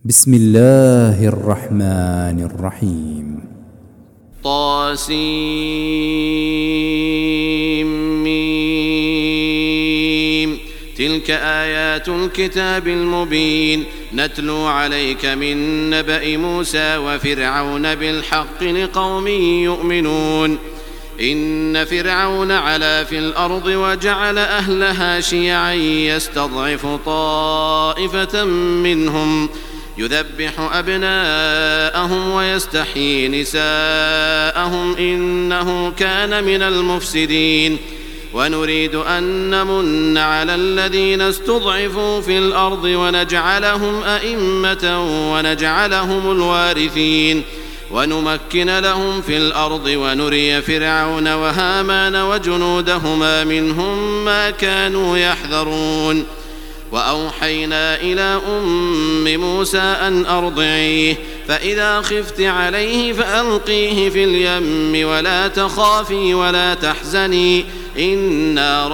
بسم الله الرحمن الرحيم طاسيم تلك آيات الكتاب المبين نتلو عليك من نبأ موسى وفرعون بالحق لقوم يؤمنون إن فرعون علا في الأرض وجعل أهلها شيعا يستضعف طائفة منهم يذبح أبناءهم ويستحيي نساءهم إنه كان من المفسدين ونريد أن نمن على الذين استضعفوا في الأرض ونجعلهم أئمة ونجعلهم الوارثين ونمكن لهم في الأرض ونري فرعون وهامان وجنودهما منهم ما كانوا يحذرون وأوحينا إلى أم موسى أن أرضعيه فإذا خفت عليه فألقيه في اليم ولا تخافي ولا تحزني إنا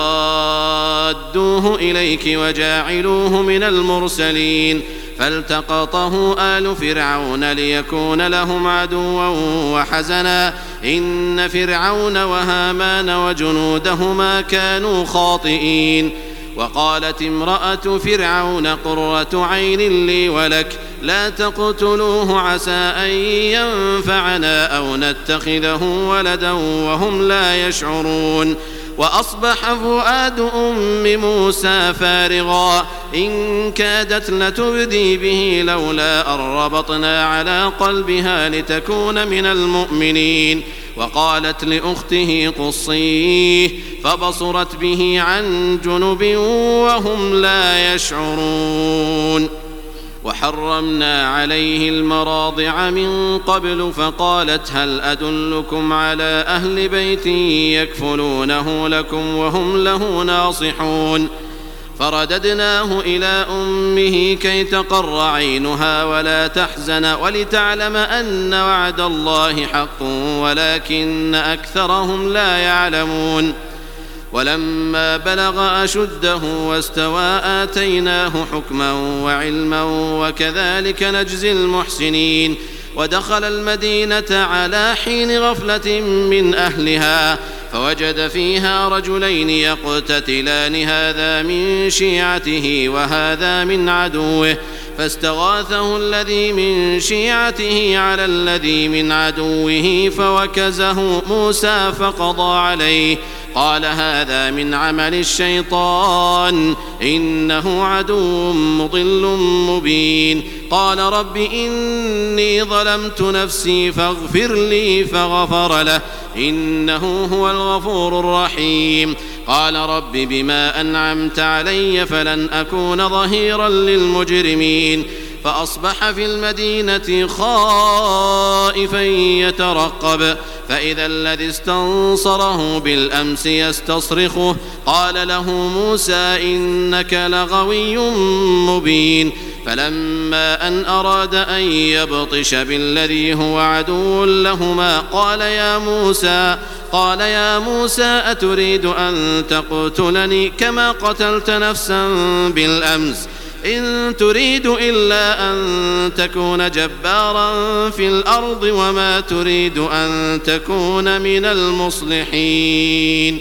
رادوه إليك وجاعلوه من المرسلين فالتقطه آل فرعون ليكون لهم عدوا وحزنا إن فرعون وهامان وجنودهما كانوا خاطئين وقالت امرأة فرعون قرة عين لي ولك لا تقتلوه عسى أن ينفعنا أو نتخذه ولدا وهم لا يشعرون وأصبح فؤاد أم موسى فارغا إن كادت لتبدي به لولا أن ربطنا على قلبها لتكون من المؤمنين وقالت لأخته قصيه فبصرت به عن جنب وهم لا يشعرون وحرمنا عليه المراضع من قبل فقالت هل أدلكم على أهل بيت يكفلونه لكم وهم له ناصحون فرددناه إلى أمه كي تقر عينها ولا تحزن ولتعلم أن وعد الله حق ولكن أكثرهم لا يعلمون ولما بلغ أشده واستوى آتيناه حكما وعلما وكذلك نجزي المحسنين ودخل المدينة على حين غفلة من أهلها فوجد فيها رجلين يقتتلان هذا من شيعته وهذا من عدوه فاستغاثه الذي من شيعته على الذي من عدوه فوكزه موسى فقضى عليه قال هذا من عمل الشيطان إنه عدو مضل مبين قال رب إني ظلمت نفسي فاغفر لي فغفر له إنه هو الغفور الرحيم قال رب بما أنعمت علي فلن أكون ظهيرا للمجرمين فأصبح في المدينة خائفا يترقب فإذا الذي استنصره بالأمس يستصرخه قال له موسى إنك لغوي مبين فلما أن أراد أن يبطش بالذي هو عدو لهما قال يا موسى أتريد أن تقتلني كما قتلت نفسا بالأمس إن تريد إلا أن تكون جبارا في الأرض وما تريد أن تكون من المصلحين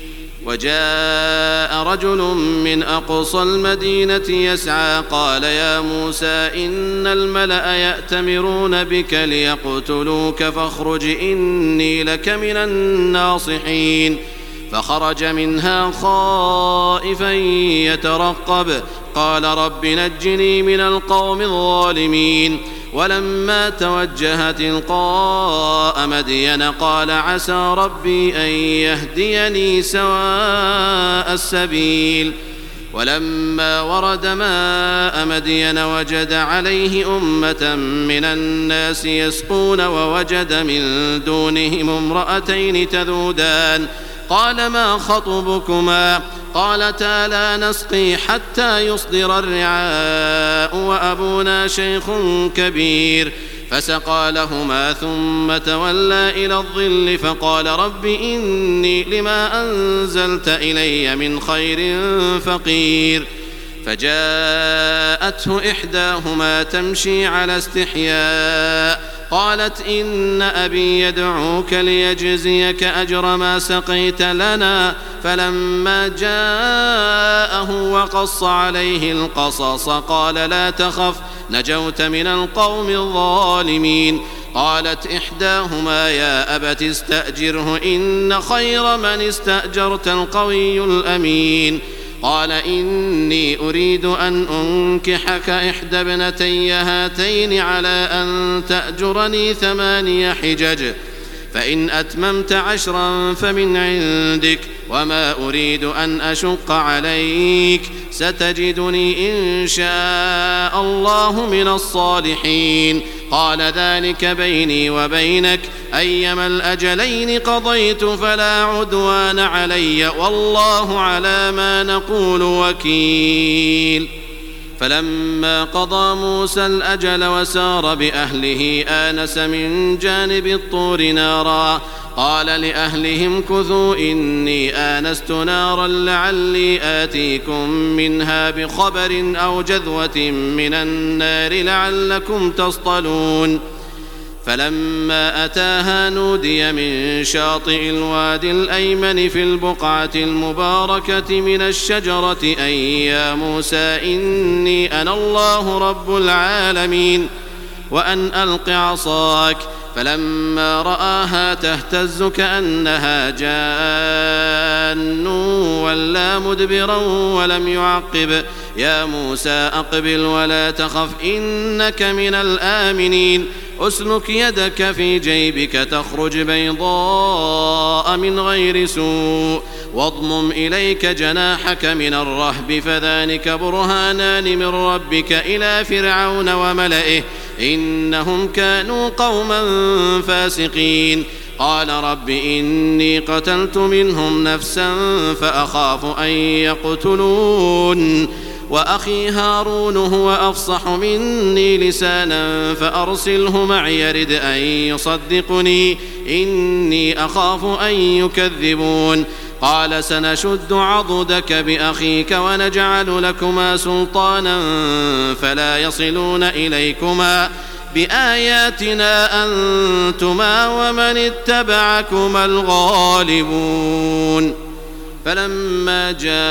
وجاء رجل من أقصى المدينة يسعى قال يا موسى إن الملأ يأتمرون بك ليقتلوك فاخرج إني لك من الناصحين فخرج منها خائفا يترقب قال رب نجني من القوم الظالمين ولما توجه تلقاء مدين قال عسى ربي أن يهديني سواء السبيل ولما ورد ماء مدين وجد عليه أمة من الناس يسقون ووجد من دونهم امرأتين تذودان قال ما خطبكما قالتا لا نسقي حتى يصدر الرعاء وأبونا شيخ كبير فسقى لهما ثم تولى إلى الظل فقال رب إني لما أنزلت إلي من خير فقير فجاءته إحداهما تمشي على استحياء قالت إن أبي يدعوك ليجزيك أجر ما سقيت لنا. فلما جاءه وقص عليه القصص قال لا تخف نجوت من القوم الظالمين. قالت إحداهما يا أبت استأجره إن خير من استأجرت القوي الأمين. قال إني أريد أن أنكحك إحدى ابنتي هاتين على أن تأجرني 8 حجج فإن أتممت 10 فمن عندك وما أريد أن أشق عليك ستجدني إن شاء الله من الصالحين. قال ذلك بيني وبينك أيما الأجلين قضيت فلا عدوان علي والله على ما نقول وكيل. فلما قضى موسى الأجل وسار بأهله آنس من جانب الطور نارا قال لأهلهم كثوا إني آنست نارا لعلي آتيكم منها بخبر أو جذوة من النار لعلكم تصطلون. فلما أتاها نودي من شاطئ الوادي الأيمن في البقعة المباركة من الشجرة أن يا موسى إني أنا الله رب العالمين وأن ألق عصاك. فلما رآها تهتز كأنها جان ولا مدبرا ولم يعقب يا موسى أقبل ولا تخف إنك من الآمنين. أسلك يدك في جيبك تخرج بيضاء من غير سوء واضمم إليك جناحك من الرهب فذلك برهانان من ربك إلى فرعون وملئه إنهم كانوا قوما فاسقين. قال رب إني قتلت منهم نفسا فأخاف أن يقتلون وأخي هارون هو أفصح مني لسانا فأرسله معي يرد أن يصدقني إني أخاف أن يكذبون. قال سنشد عضدك بأخيك ونجعل لكما سلطانا فلا يصلون إليكما بآياتنا أنتما ومن اتبعكما الغالبون. فلما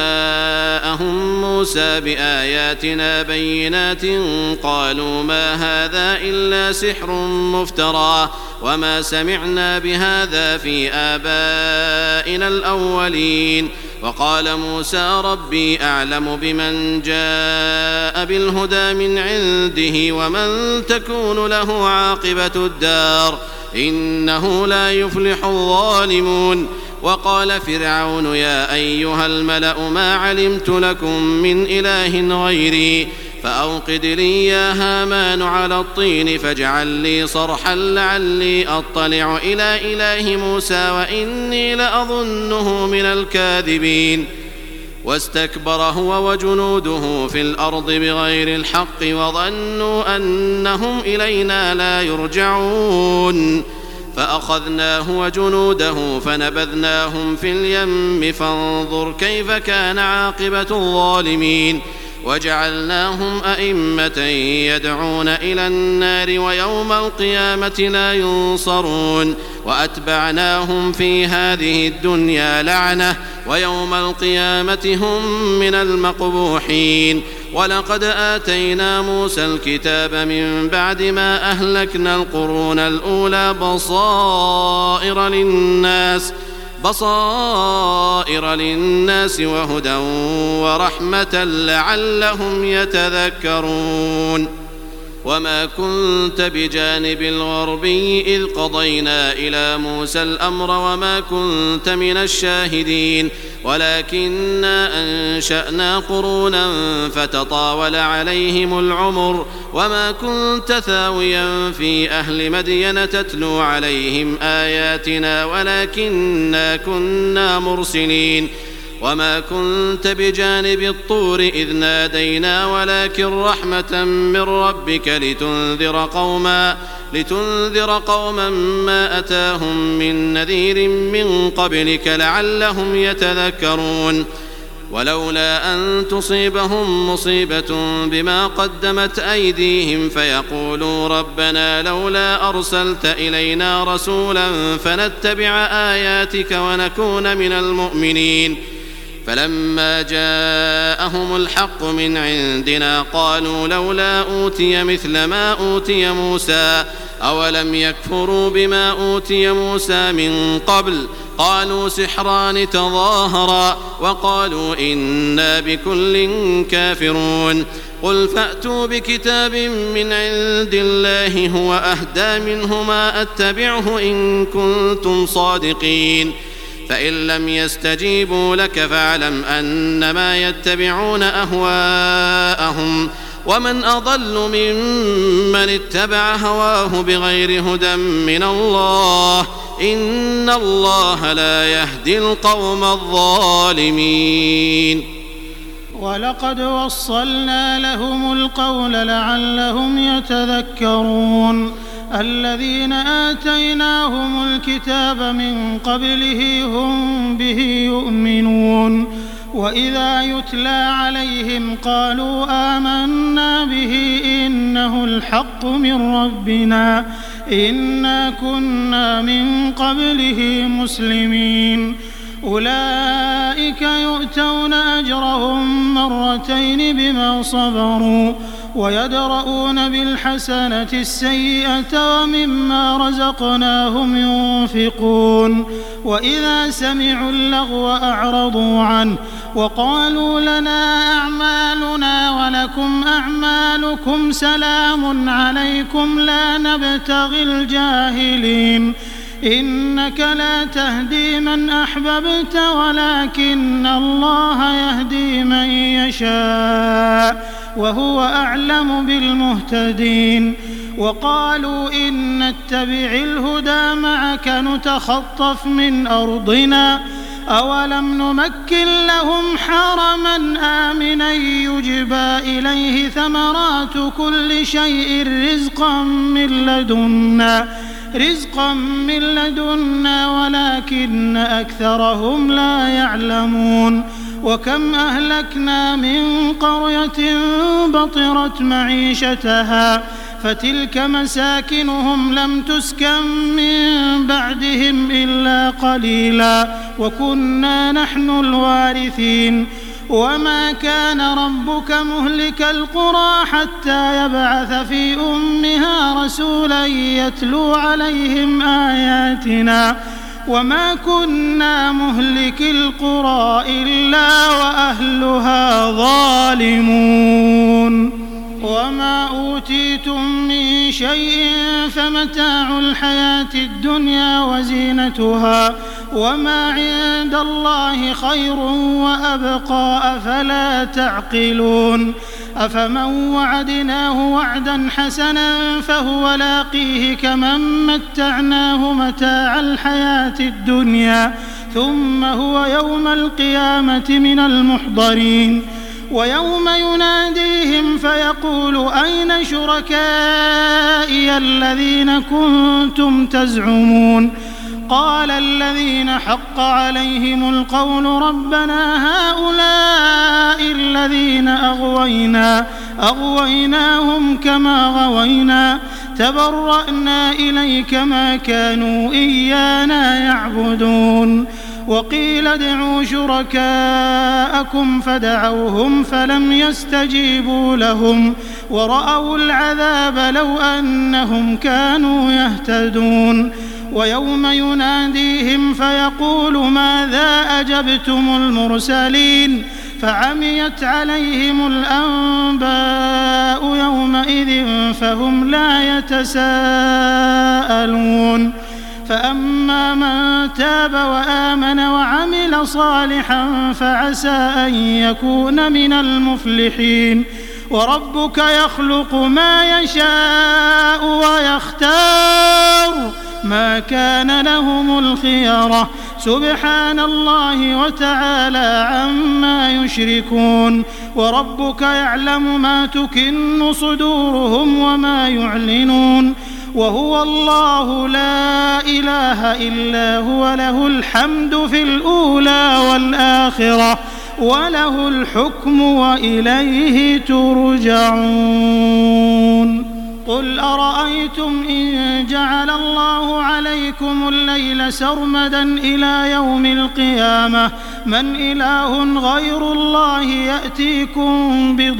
جاءهم موسى بآياتنا بينات قالوا ما هذا إلا سحر مفترى وما سمعنا بهذا في آبائنا الأولين. وقال موسى ربي أعلم بمن جاء بالهدى من عنده ومن تكون له عاقبة الدار إنه لا يفلح الظالمون. وقال فرعون يا أيها الملأ ما علمت لكم من إله غيري فأوقد لي يا هامان على الطين فاجعل لي صرحا لعلي أطلع إلى إله موسى وإني لأظنه من الكاذبين. واستكبر هو وجنوده في الأرض بغير الحق وظنوا أنهم إلينا لا يرجعون. فأخذناه وجنوده فنبذناهم في اليم فانظر كيف كان عاقبة الظالمين. وجعلناهم أئمة يدعون إلى النار ويوم القيامة لا ينصرون. وأتبعناهم في هذه الدنيا لعنة ويوم القيامة هم من المقبوحين. ولقد آتينا موسى الكتاب من بعد ما أهلكنا القرون الأولى بصائر للناس وهدى ورحمة لعلهم يتذكرون. وما كنت بجانب الغربي إذ قضينا إلى موسى الأمر وما كنت من الشاهدين ولكننا أنشأنا قرونا فتطاول عليهم العمر وما كنت ثاويا في أهل مدين تتلو عليهم آياتنا ولكننا كنا مرسلين. وما كنت بجانب الطور إذ نادينا ولكن رحمة من ربك لتنذر قوما ما أتاهم من نذير من قبلك لعلهم يتذكرون. ولولا أن تصيبهم مصيبة بما قدمت أيديهم فيقولوا ربنا لولا أرسلت إلينا رسولا فنتبع آياتك ونكون من المؤمنين. فلما جاءهم الحق من عندنا قالوا لولا أوتي مثل ما أوتي موسى أولم يكفروا بما أوتي موسى من قبل قالوا سحران تظاهرا وقالوا إنا بكل كافرون. قل فأتوا بكتاب من عند الله هو أهدى منهما أتبعه إن كنتم صادقين. فإن لم يستجيبوا لك فاعلم أنما يتبعون أهواءهم ومن أضل ممن اتبع هواه بغير هدى من الله إن الله لا يهدي القوم الظالمين. ولقد وصلنا لهم القول لعلهم يتذكرون. الذين آتيناهم الكتاب من قبله هم به يؤمنون وإذا يتلى عليهم قالوا آمنا به إنه الحق من ربنا إنا كنا من قبله مسلمين. أولئك يؤتون أجرهم مرتين بما صبروا ويدرؤون بالحسنة السيئة ومما رزقناهم ينفقون. وإذا سمعوا اللغو أعرضوا عنه وقالوا لنا أعمالنا ولكم أعمالكم سلام عليكم لا نبتغي الجاهلين. إنك لا تهدي من أحببت ولكن الله يهدي من يشاء وهو أعلم بالمهتدين. وقالوا إن نتبع الهدى معك نتخطف من أرضنا أولم نمكن لهم حرما آمنا يجبى إليه ثمرات كل شيء رزقا من لدنا ولكن أكثرهم لا يعلمون. وكم أهلكنا من قرية بطرت معيشتها فتلك مساكنهم لم تسكن من بعدهم إلا قليلا وكنا نحن الوارثين. وما كان ربك مهلك القرى حتى يبعث في أمها رسولا يتلو عليهم آياتنا وما كنا مهلك القرى إلا وأهلها ظالمون. وما أوتيتم من شيء فمتاع الحياة الدنيا وزينتها وما عند الله خير وأبقى أفلا تعقلون. أفمن وعدناه وعدا حسنا فهو لاقيه كمن متعناه متاع الحياة الدنيا ثم هو يوم القيامة من المحضرين. ويوم يناديهم فيقول أين شركائي الذين كنتم تزعمون قال الذين حق عليهم القول ربنا هؤلاء الذين أغويناهم كما غوينا تبرأنا إليك ما كانوا إيانا يعبدون. وقيل ادعوا شركاءكم فدعوهم فلم يستجيبوا لهم ورأوا العذاب لو أنهم كانوا يهتدون. ويوم يناديهم فيقول ماذا أجبتم المرسلين فعميت عليهم الأنباء يومئذ فهم لا يتساءلون. فأما من تاب وآمن وعمل صالحا فعسى أن يكون من المفلحين. وربك يخلق ما يشاء ويختار ما كان لهم الخيرة سبحان الله وتعالى عما يشركون. وربك يعلم ما تكن صدورهم وما يعلنون وهو الله لا إله إلا هو له الحمد في الأولى والآخرة وله الحكم وإليه ترجعون. قل أرأيتم إن جعل الله عليكم الليل سرمدا إلى يوم القيامة من إله غير الله يأتيكم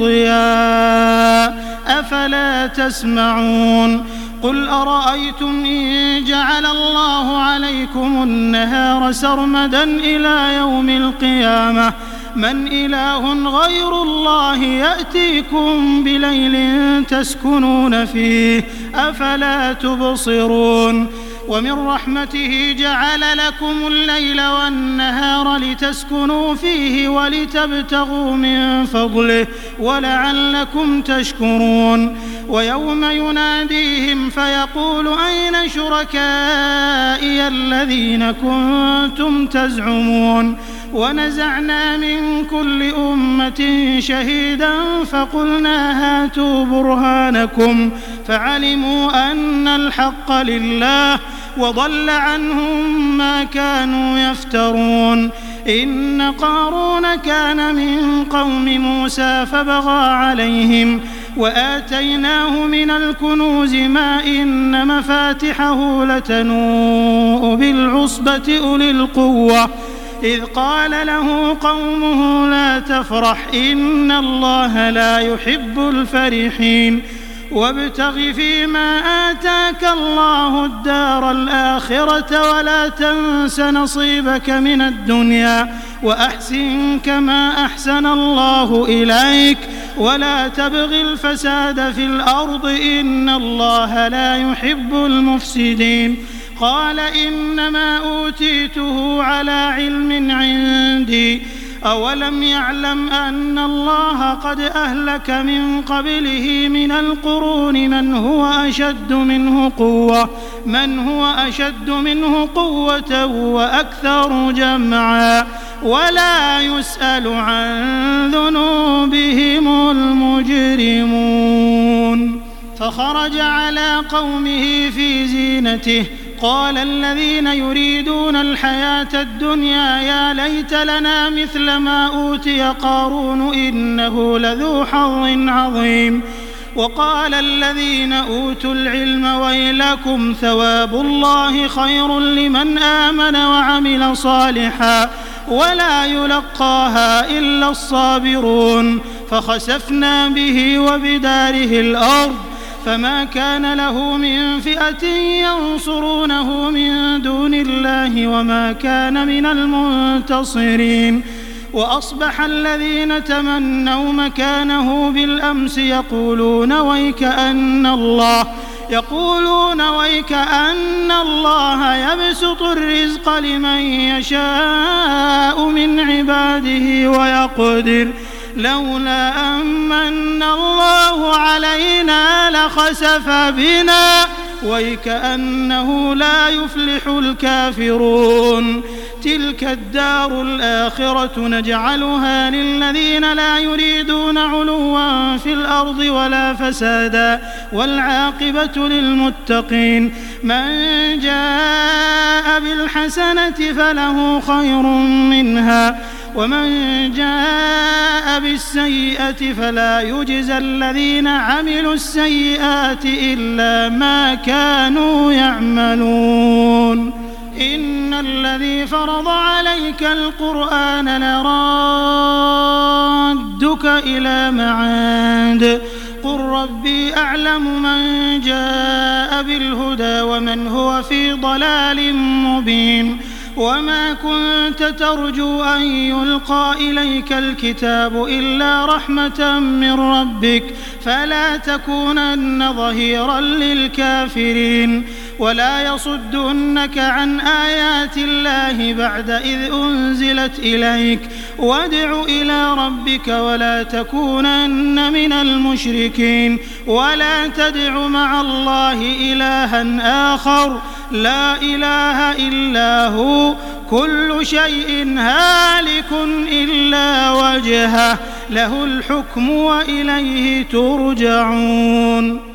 بضياء أفلا تسمعون. قل أرأيتم إن جعل الله عليكم النهار سرمدا إلى يوم القيامة من إله غير الله يأتيكم بليل تسكنون فيه أفلا تبصرون. ومن رحمته جعل لكم الليل والنهار لتسكنوا فيه ولتبتغوا من فضله ولعلكم تشكرون. ويوم يناديهم فيقول أين شركائي الذين كنتم تزعمون ونزعنا من كل أمة شهيدا فقلنا هاتوا برهانكم فعلموا أن الحق لله وضل عنهم ما كانوا يفترون. إن قارون كان من قوم موسى فبغى عليهم وآتيناه من الكنوز ما إن مفاتحه لتنوء بالعصبة أولي القوة إذ قال له قومه لا تفرح إن الله لا يحب الفرحين. وابتغ فيما آتاك الله الدار الآخرة ولا تنس نصيبك من الدنيا وأحسن كما أحسن الله إليك ولا تبغ الفساد في الأرض إن الله لا يحب المفسدين. قال إنما أوتيته على علم عندي أولم يعلم أن الله قد أهلك من قبله من القرون من هو أشد منه قوة وأكثر جمعا ولا يسأل عن ذنوبهم المجرمون. فخرج على قومه في زينته قال الذين يريدون الحياة الدنيا يا ليت لنا مثل ما أوتي قارون إنه لذو حظ عظيم. وقال الذين أوتوا العلم ويلكم ثواب الله خير لمن آمن وعمل صالحا ولا يلقاها إلا الصابرون. فخسفنا به وبداره الأرض فما كان له من فئة ينصرونه من دون الله وما كان من المنتصرين. وأصبح الذين تمنوا مكانه بالأمس يقولون ويكأن الله يبسط الرزق لمن يشاء من عباده ويقدر لولا أمن الله علينا لخسف بنا ويكأنه لا يفلح الكافرون. تلك الدار الآخرة نجعلها للذين لا يريدون علوا في الأرض ولا فسادا والعاقبة للمتقين. من جاء بالحسنة فله خير منها ومن جاء بالسيئة فلا يجزى الذين عملوا السيئات إلا ما كانوا يعملون. إن الذي فرض عليك القرآن لرادك إلى معاد قل ربي أعلم من جاء بالهدى ومن هو في ضلال مبين. وما كنت ترجو أن يلقى إليك الكتاب إلا رحمة من ربك فلا تكونن ظهيرا للكافرين. ولا يصدنك عن آيات الله بعد إذ أنزلت إليك وادع إلى ربك ولا تكونن من المشركين. ولا تدع مع الله إلها آخر لا إله إلا هو كل شيء هالك إلا وجهه له الحكم وإليه ترجعون.